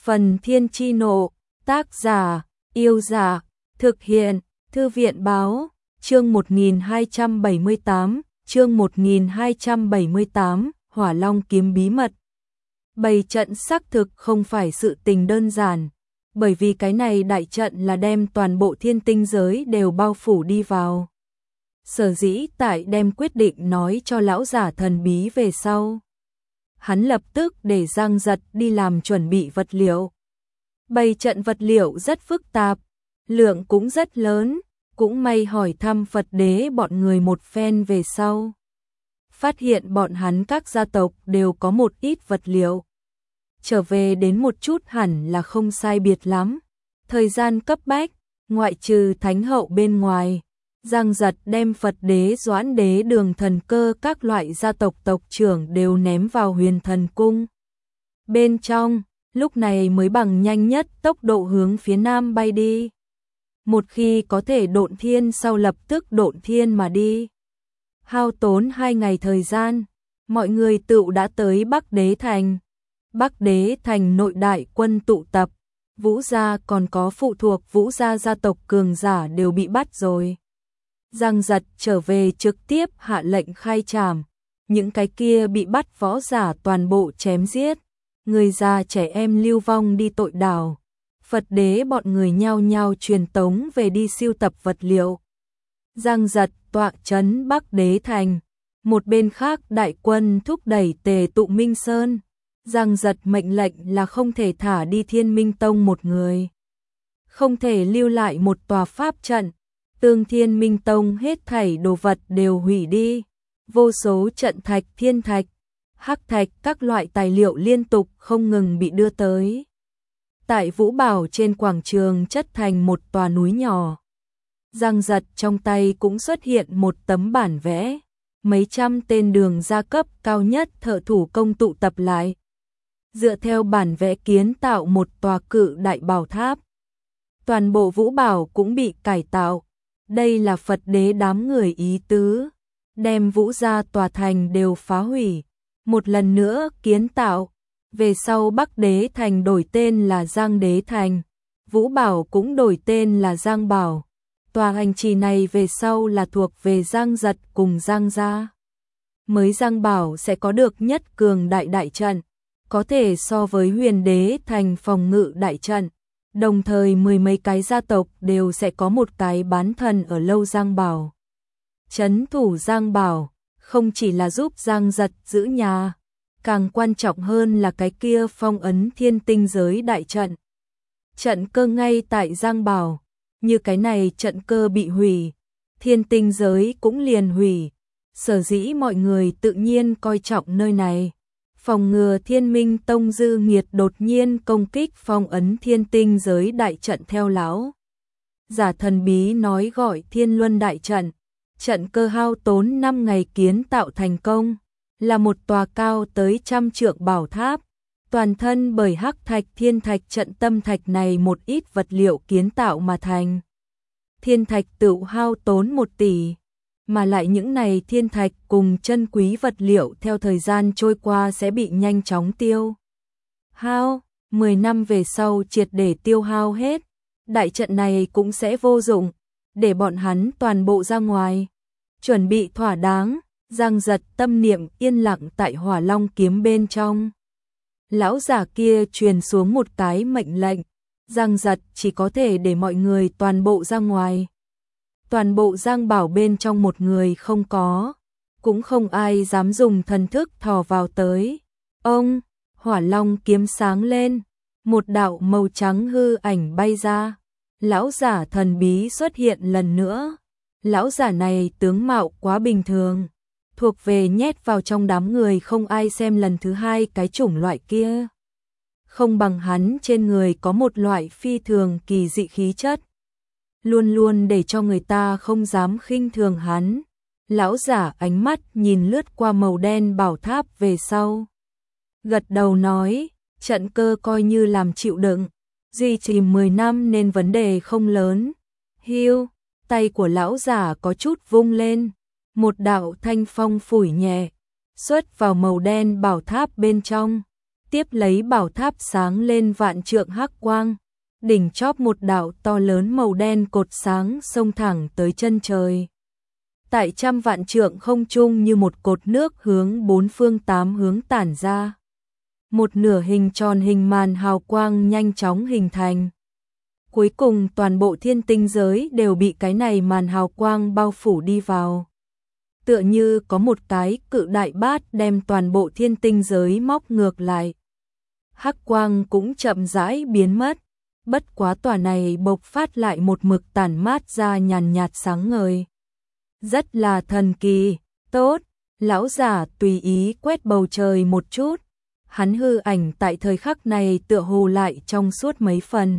Phần Thiên Chi Nộ, tác giả, Yêu Dạ, thực hiện, Thư viện Báo, chương 1278, Hỏa Long kiếm bí mật. Bày trận xác thực không phải sự tình đơn giản, bởi vì cái này đại trận là đem toàn bộ thiên tinh giới đều bao phủ đi vào. Sở dĩ tại đem quyết định nói cho lão giả thần bí về sau. Hắn lập tức để Giang Giật đi làm chuẩn bị vật liệu. Bày trận vật liệu rất phức tạp, lượng cũng rất lớn, cũng may hỏi thăm Phật đế bọn người một phen về sau. Phát hiện bọn hắn các gia tộc đều có một ít vật liệu. Trở về đến một chút hẳn là không sai biệt lắm. Thời gian cấp bách, ngoại trừ thánh hậu bên ngoài, Giang Giật đem Phật đế, Doãn đế, Đường Thần Cơ các loại gia tộc tộc trưởng đều ném vào Huyền Thần Cung. Bên trong, lúc này mới bằng nhanh nhất tốc độ hướng phía nam bay đi. Một khi có thể độn thiên sau lập tức độn thiên mà đi. Hao tốn 2 ngày thời gian, mọi người tựu đã tới Bắc Đế Thành. Bắc Đế Thành nội đại quân tụ tập, Vũ gia còn có phụ thuộc Vũ gia gia tộc cường giả đều bị bắt rồi. Giang Giật trở về trực tiếp hạ lệnh khai trảm, những cái kia bị bắt võ giả toàn bộ chém giết, người già trẻ em lưu vong đi tội đảo. Phật đế bọn người nhao nhao truyền tống về đi siêu tập vật liệu. Giang Giật tọa trấn Bắc Đế Thành, một bên khác đại quân thúc đẩy tề tụ Minh Sơn. Giang Giật mệnh lệnh là không thể thả đi Thiên Minh Tông một người, không thể lưu lại một tòa pháp trận. Tương Thiên Minh Tông hết thảy đồ vật đều hủy đi, vô số trận thạch, thiên thạch, hắc thạch các loại tài liệu liên tục không ngừng bị đưa tới. Tại Vũ Bảo trên quảng trường chất thành một tòa núi nhỏ. Giang Giật trong tay cũng xuất hiện một tấm bản vẽ, mấy trăm tên đường gia cấp cao nhất thợ thủ công tụ tập lại. Dựa theo bản vẽ kiến tạo một tòa cự đại bảo tháp. Toàn bộ Vũ Bảo cũng bị cải tạo. Đây là Phật đế đám người ý tứ, đem Vũ gia tòa thành đều phá hủy, một lần nữa kiến tạo. Về sau Bắc Đế Thành đổi tên là Giang Đế Thành, Vũ Bảo cũng đổi tên là Giang Bảo. Tòa hành trì này về sau là thuộc về Giang Giật cùng Giang gia. Mới Giang Bảo sẽ có được nhất cường đại đại trận, có thể so với Huyền Đế Thành phòng ngự đại trận. Đồng thời 10 mấy cái gia tộc đều sẽ có một cái bán thần ở lâu Giang Bảo. Trấn thủ Giang Bảo không chỉ là giúp Giang Giật giữ nhà, càng quan trọng hơn là cái kia phong ấn thiên tinh giới đại trận. Trận cơ ngay tại Giang Bảo, như cái này trận cơ bị hủy, thiên tinh giới cũng liền hủy. Sở dĩ mọi người tự nhiên coi trọng nơi này. Phòng ngừa Thiên Minh Tông dư nghiệt đột nhiên công kích phong ấn thiên tinh giới đại trận theo lão giả thần bí nói gọi Thiên Luân đại trận. Trận cơ hao tốn 5 ngày kiến tạo thành công, là một tòa cao tới 100 trượng bảo tháp, toàn thân bởi hắc thạch, thiên thạch, trận tâm thạch này một ít vật liệu kiến tạo mà thành. Thiên thạch tự hao tốn 1 tỷ. Mà lại những này thiên thạch cùng chân quý vật liệu theo thời gian trôi qua sẽ bị nhanh chóng tiêu hao, 10 năm về sau triệt để tiêu hao hết, đại trận này cũng sẽ vô dụng, để bọn hắn toàn bộ ra ngoài. Chuẩn bị thỏa đáng, Giang Giật tâm niệm yên lặng tại Hỏa Long kiếm bên trong. Lão giả kia truyền xuống một cái mệnh lệnh, Giang Giật chỉ có thể để mọi người toàn bộ ra ngoài. Toàn bộ Giang Bảo bên trong một người không có, cũng không ai dám dùng thần thức thò vào tới. Ông, Hỏa Long kiếm sáng lên, một đạo màu trắng hư ảnh bay ra. Lão giả thần bí xuất hiện lần nữa. Lão giả này tướng mạo quá bình thường, thuộc về nhét vào trong đám người không ai xem lần thứ hai cái chủng loại kia. Không bằng hắn trên người có một loại phi thường kỳ dị khí chất, luôn luôn để cho người ta không dám khinh thường hắn. Lão giả ánh mắt nhìn lướt qua màu đen bảo tháp về sau, gật đầu nói, trận cơ coi như làm chịu đựng, duy trì 10 năm nên vấn đề không lớn. Hiu, tay của lão giả có chút vung lên, một đạo thanh phong phủi nhẹ, xuất vào màu đen bảo tháp bên trong, tiếp lấy bảo tháp sáng lên vạn trượng hắc quang, đỉnh chóp một đạo to lớn màu đen cột sáng xông thẳng tới chân trời. Tại trăm vạn trượng không trung như một cột nước hướng bốn phương tám hướng tản ra. Một nửa hình tròn hình màn hào quang nhanh chóng hình thành. Cuối cùng toàn bộ thiên tinh giới đều bị cái này màn hào quang bao phủ đi vào. Tựa như có một cái cự đại bát đem toàn bộ thiên tinh giới móc ngược lại. Hắc quang cũng chậm rãi biến mất, bất quá tòa này bộc phát lại một mực tản mát ra nhàn nhạt sáng ngời. Rất là thần kỳ, tốt, lão giả tùy ý quét bầu trời một chút, hắn hư ảnh tại thời khắc này tựa hồ lại trong suốt mấy phần.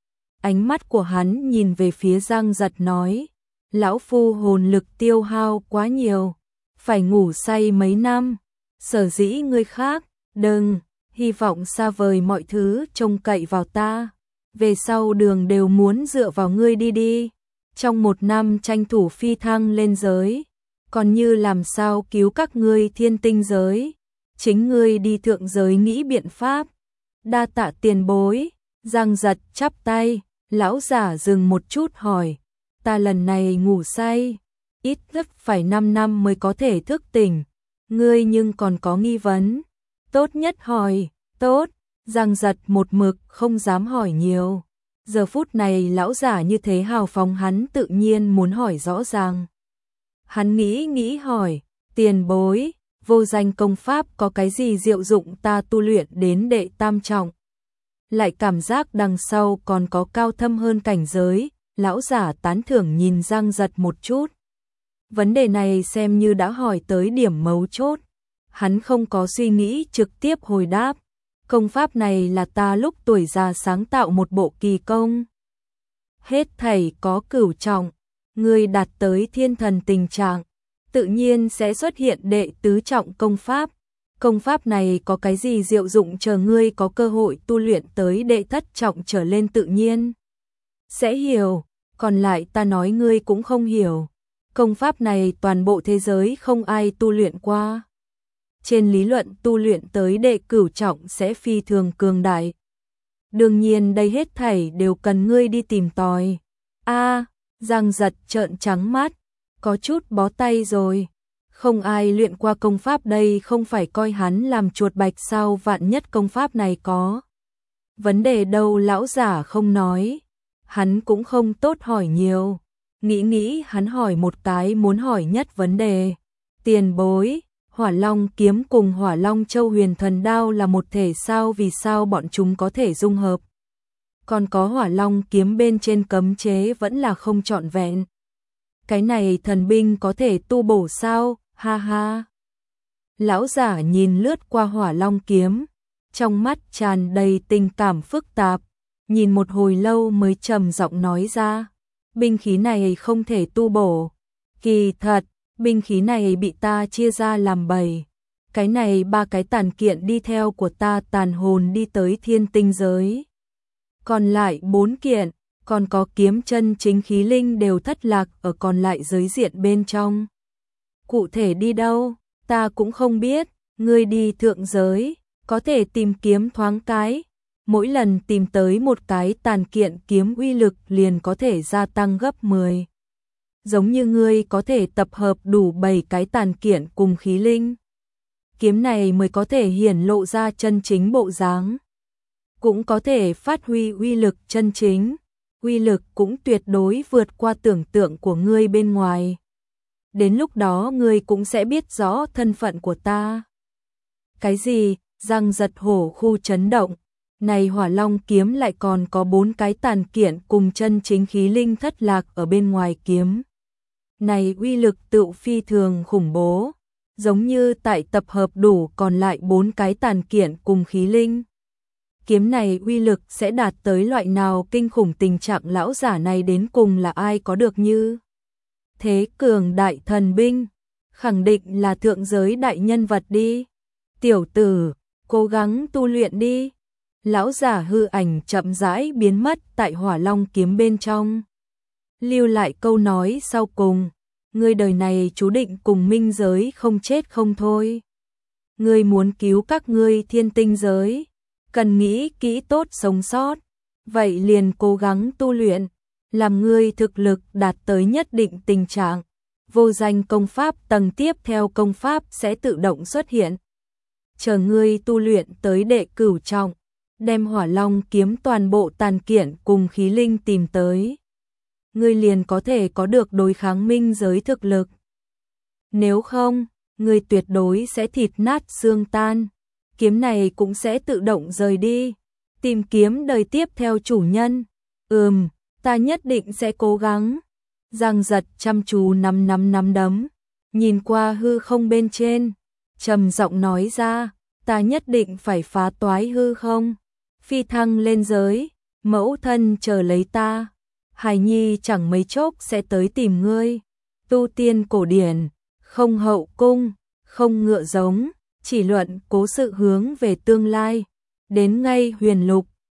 Ánh mắt của hắn nhìn về phía Giang Giật nói, lão phu hồn lực tiêu hao quá nhiều, phải ngủ say mấy năm, sở dĩ ngươi khác, đừng, hy vọng xa vời mọi thứ trông cậy vào ta, về sau đường đều muốn dựa vào ngươi đi đi, trong một năm tranh thủ phi thăng lên giới, còn như làm sao cứu các ngươi thiên tinh giới, chính ngươi đi thượng giới nghĩ biện pháp, đa tạ tiền bối. Giang Giật chắp tay, lão giả dừng một chút hỏi, ta lần này ngủ say, ít nhất phải 5 năm mới có thể thức tỉnh, ngươi nhưng còn có nghi vấn, tốt nhất hỏi, tốt, Giang Giật một mực không dám hỏi nhiều, giờ phút này lão giả như thế hào phóng hắn tự nhiên muốn hỏi rõ ràng. Hắn nghĩ hỏi, tiền bối, vô danh công pháp có cái gì diệu dụng ta tu luyện đến đệ tam trọng? Lại cảm giác đằng sau còn có cao thâm hơn cảnh giới, lão giả tán thưởng nhìn Giang Giật một chút. Vấn đề này xem như đã hỏi tới điểm mấu chốt. Hắn không có suy nghĩ trực tiếp hồi đáp. Công pháp này là ta lúc tuổi già sáng tạo một bộ kỳ công. Hết thảy có cửu trọng, người đạt tới thiên thần tình trạng, tự nhiên sẽ xuất hiện đệ tứ trọng công pháp. Công pháp này có cái gì diệu dụng chờ ngươi có cơ hội tu luyện tới đệ thất trọng trở lên tự nhiên sẽ hiểu, còn lại ta nói ngươi cũng không hiểu. Công pháp này toàn bộ thế giới không ai tu luyện qua. Trên lý luận tu luyện tới đệ cửu trọng sẽ phi thường cường đại. Đương nhiên đây hết thảy đều cần ngươi đi tìm tòi. Giang Giật trợn trắng mắt, có chút bó tay rồi. Không ai luyện qua công pháp đây không phải coi hắn làm chuột bạch sao, vạn nhất công pháp này có vấn đề đâu. Lão giả không nói, hắn cũng không tốt hỏi nhiều, nghĩ hắn hỏi một cái muốn hỏi nhất vấn đề. Tiền bối, Hỏa Long kiếm cùng Hỏa Long Châu Huyền Thần Đao là một thể sao, vì sao bọn chúng có thể dung hợp? Còn có Hỏa Long kiếm bên trên cấm chế vẫn là không trọn vẹn. Cái này thần binh có thể tu bổ sao? Ha ha. Lão giả nhìn lướt qua Hỏa Long kiếm, trong mắt tràn đầy tình cảm phức tạp, nhìn một hồi lâu mới trầm giọng nói ra, binh khí này không thể tu bổ. Kỳ thật, binh khí này bị ta chia ra làm 7. Cái này 3 cái tàn kiện đi theo của ta tàn hồn đi tới thiên tinh giới. Còn lại 4 kiện, còn có kiếm chân chính khí linh đều thất lạc ở còn lại giới diện bên trong. Cụ thể đi đâu, ta cũng không biết, ngươi đi thượng giới, có thể tìm kiếm thoáng cái. Mỗi lần tìm tới một cái tàn kiện kiếm uy lực liền có thể gia tăng gấp 10. Giống như ngươi có thể tập hợp đủ 7 cái tàn kiện cùng khí linh. Kiếm này mới có thể hiển lộ ra chân chính bộ dáng. Cũng có thể phát huy uy lực chân chính. Uy lực cũng tuyệt đối vượt qua tưởng tượng của ngươi bên ngoài. Đến lúc đó ngươi cũng sẽ biết rõ thân phận của ta. Cái gì? Giang Giật hổ khu chấn động. Này Hỏa Long kiếm lại còn có 4 cái tàn kiện cùng chân chính khí linh thất lạc ở bên ngoài kiếm. Này uy lực tựu phi thường khủng bố, giống như tại tập hợp đủ còn lại 4 cái tàn kiện cùng khí linh. Kiếm này uy lực sẽ đạt tới loại nào kinh khủng, tình trạng lão giả này đến cùng là ai có được như thế cường đại thần binh, khẳng định là thượng giới đại nhân vật đi. Tiểu tử, cố gắng tu luyện đi. Lão giả hư ảnh chậm rãi biến mất tại Hỏa Long kiếm bên trong. Lưu lại câu nói sau cùng, ngươi đời này chú định cùng minh giới không chết không thôi. Ngươi muốn cứu các ngươi thiên tinh giới, cần nghĩ kỹ tốt sống sót, vậy liền cố gắng tu luyện, làm ngươi thực lực đạt tới nhất định tình trạng, vô danh công pháp tầng tiếp theo công pháp sẽ tự động xuất hiện. Chờ ngươi tu luyện tới đệ cửu trọng, đem Hỏa Long kiếm toàn bộ tàn kiện cùng khí linh tìm tới, ngươi liền có thể có được đối kháng minh giới thực lực. Nếu không, ngươi tuyệt đối sẽ thịt nát xương tan, kiếm này cũng sẽ tự động rời đi, tìm kiếm đời tiếp theo chủ nhân. Ta nhất định sẽ cố gắng. Giang Giật chăm chú nắm đấm, nhìn qua hư không bên trên, trầm giọng nói ra, ta nhất định phải phá toái hư không, phi thăng lên giới, mẫu thân chờ lấy ta, hài nhi chẳng mấy chốc sẽ tới tìm ngươi. Tu tiên cổ điển, không hậu cung, không ngựa giống, chỉ luận cố sự hướng về tương lai, đến ngay huyền lục,